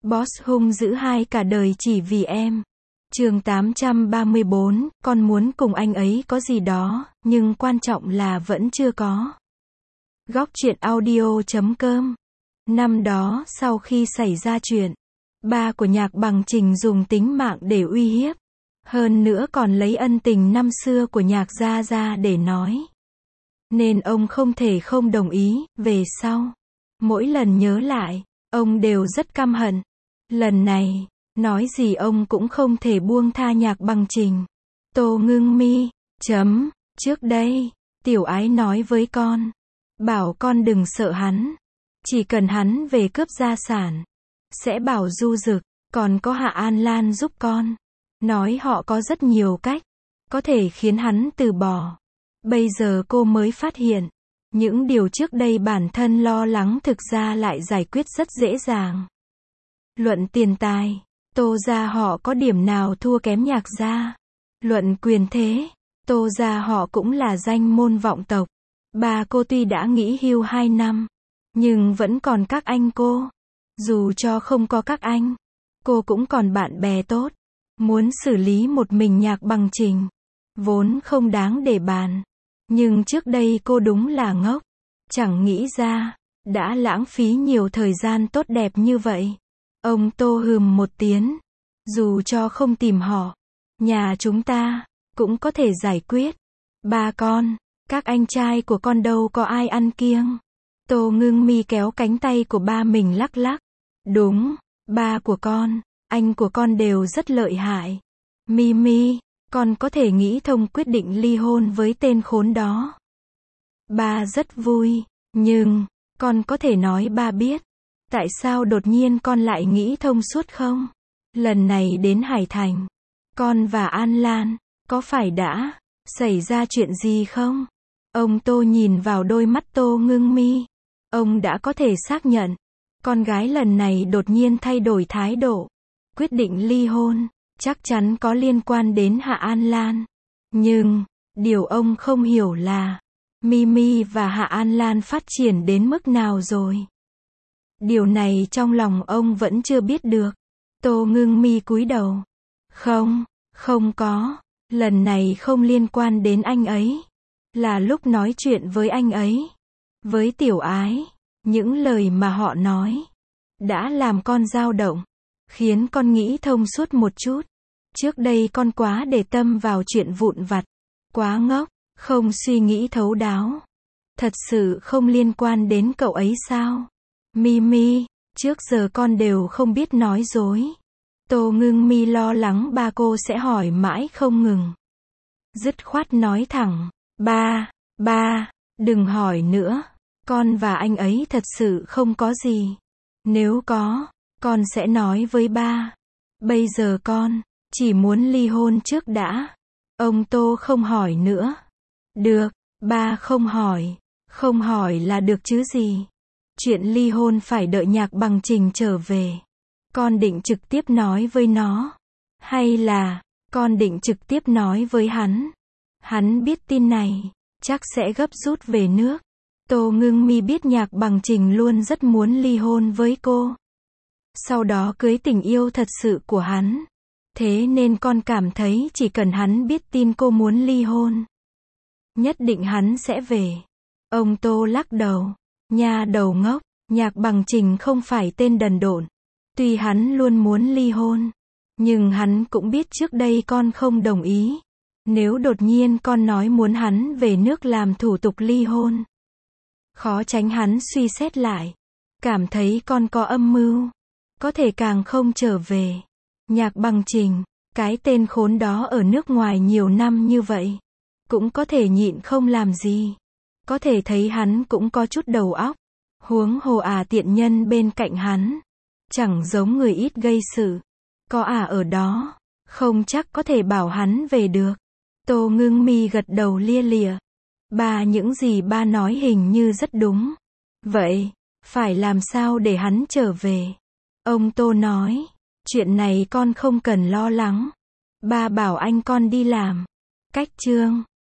Boss hung dữ hai cả đời chỉ vì em. Chương 834, con muốn cùng anh ấy có gì đó, nhưng quan trọng là vẫn chưa có. Góc truyện audio.com. Năm đó, sau khi xảy ra chuyện, ba của Nhạc Bằng Trình dùng tính mạng để uy hiếp. Hơn nữa còn lấy ân tình năm xưa của Nhạc gia ra để nói. Nên ông không thể không đồng ý. Về sau, mỗi lần nhớ lại, ông đều rất căm hận. Lần này, nói gì ông cũng không thể buông tha Nhạc Bằng Trình. Tô Ngưng Mi, trước đây, Tiểu Ái nói với con, bảo con đừng sợ hắn. Chỉ cần hắn về cướp gia sản, sẽ bảo Du Dực, còn có Hạ An Lan giúp con. Nói họ có rất nhiều cách, có thể khiến hắn từ bỏ. Bây giờ cô mới phát hiện, những điều trước đây bản thân lo lắng thực ra lại giải quyết rất dễ dàng. Luận tiền tài, Tô gia họ có điểm nào thua kém Nhạc gia? Luận quyền thế, Tô gia họ cũng là danh môn vọng tộc. Bà cô tuy đã nghỉ hưu 2 năm, nhưng vẫn còn các anh cô. Dù cho không có các anh, cô cũng còn bạn bè tốt. Muốn xử lý một mình Nhạc Bằng Trình, vốn không đáng để bàn. Nhưng trước đây cô đúng là ngốc. Chẳng nghĩ ra, đã lãng phí nhiều thời gian tốt đẹp như vậy. Ông Tô hừm một tiếng. Dù cho không tìm họ, nhà chúng ta cũng có thể giải quyết. Ba con, các anh trai của con đâu có ai ăn kiêng. Tô Ngưng Mi kéo cánh tay của ba mình lắc lắc. Đúng, ba của con, anh của con đều rất lợi hại. Mi, con có thể nghĩ thông quyết định ly hôn với tên khốn đó. Ba rất vui, nhưng, con có thể nói ba biết, tại sao đột nhiên con lại nghĩ thông suốt không? Lần này đến Hải Thành, con và An Lan, có phải đã xảy ra chuyện gì không? Ông Tô nhìn vào đôi mắt Tô Ngưng Mi. Ông đã có thể xác nhận, con gái lần này đột nhiên thay đổi thái độ. Quyết định ly hôn, chắc chắn có liên quan đến Hạ An Lan. Nhưng, điều ông không hiểu là, Mimi và Hạ An Lan phát triển đến mức nào rồi. Điều này trong lòng ông vẫn chưa biết được. Tô Ngưng Mi cúi đầu. Không có. Lần này không liên quan đến anh ấy. Là lúc nói chuyện với anh ấy, với Tiểu Ái, những lời mà họ nói đã làm con dao động, khiến con nghĩ thông suốt một chút. Trước đây con quá để tâm vào chuyện vụn vặt, quá ngốc, không suy nghĩ thấu đáo. Thật sự không liên quan đến cậu ấy sao? Mimi, trước giờ con đều không biết nói dối. Tô Ngưng Mi lo lắng ba cô sẽ hỏi mãi không ngừng. Dứt khoát nói thẳng, ba, đừng hỏi nữa. Con và anh ấy thật sự không có gì. Nếu có, con sẽ nói với ba. Bây giờ con chỉ muốn ly hôn trước đã. Ông Tô không hỏi nữa. Được, ba không hỏi là được chứ gì. Chuyện ly hôn phải đợi Nhạc Bằng Trình trở về. Con định trực tiếp nói với nó, hay là con định trực tiếp nói với hắn? Hắn biết tin này, chắc sẽ gấp rút về nước. Tô Ngưng Mi biết Nhạc Bằng Trình luôn rất muốn ly hôn với cô. Sau đó cưới tình yêu thật sự của hắn. Thế nên con cảm thấy chỉ cần hắn biết tin cô muốn ly hôn, nhất định hắn sẽ về. Ông Tô lắc đầu. Nha đầu ngốc, Nhạc Bằng Trình không phải tên đần độn. Tuy hắn luôn muốn ly hôn, nhưng hắn cũng biết trước đây con không đồng ý. Nếu đột nhiên con nói muốn hắn về nước làm thủ tục ly hôn, khó tránh hắn suy xét lại, cảm thấy con có âm mưu, có thể càng không trở về. Nhạc Bằng Trình, cái tên khốn đó ở nước ngoài nhiều năm như vậy, cũng có thể nhịn không làm gì. Có thể thấy hắn cũng có chút đầu óc. Huống hồ tiện nhân bên cạnh hắn, chẳng giống người ít gây sự. Có ở đó, không chắc có thể bảo hắn về được. Tô Ngưng Mi gật đầu lia lịa. Ba, những gì ba nói hình như rất đúng. Vậy, phải làm sao để hắn trở về? Ông Tô nói, chuyện này con không cần lo lắng. Ba bảo anh con đi làm. Cách chương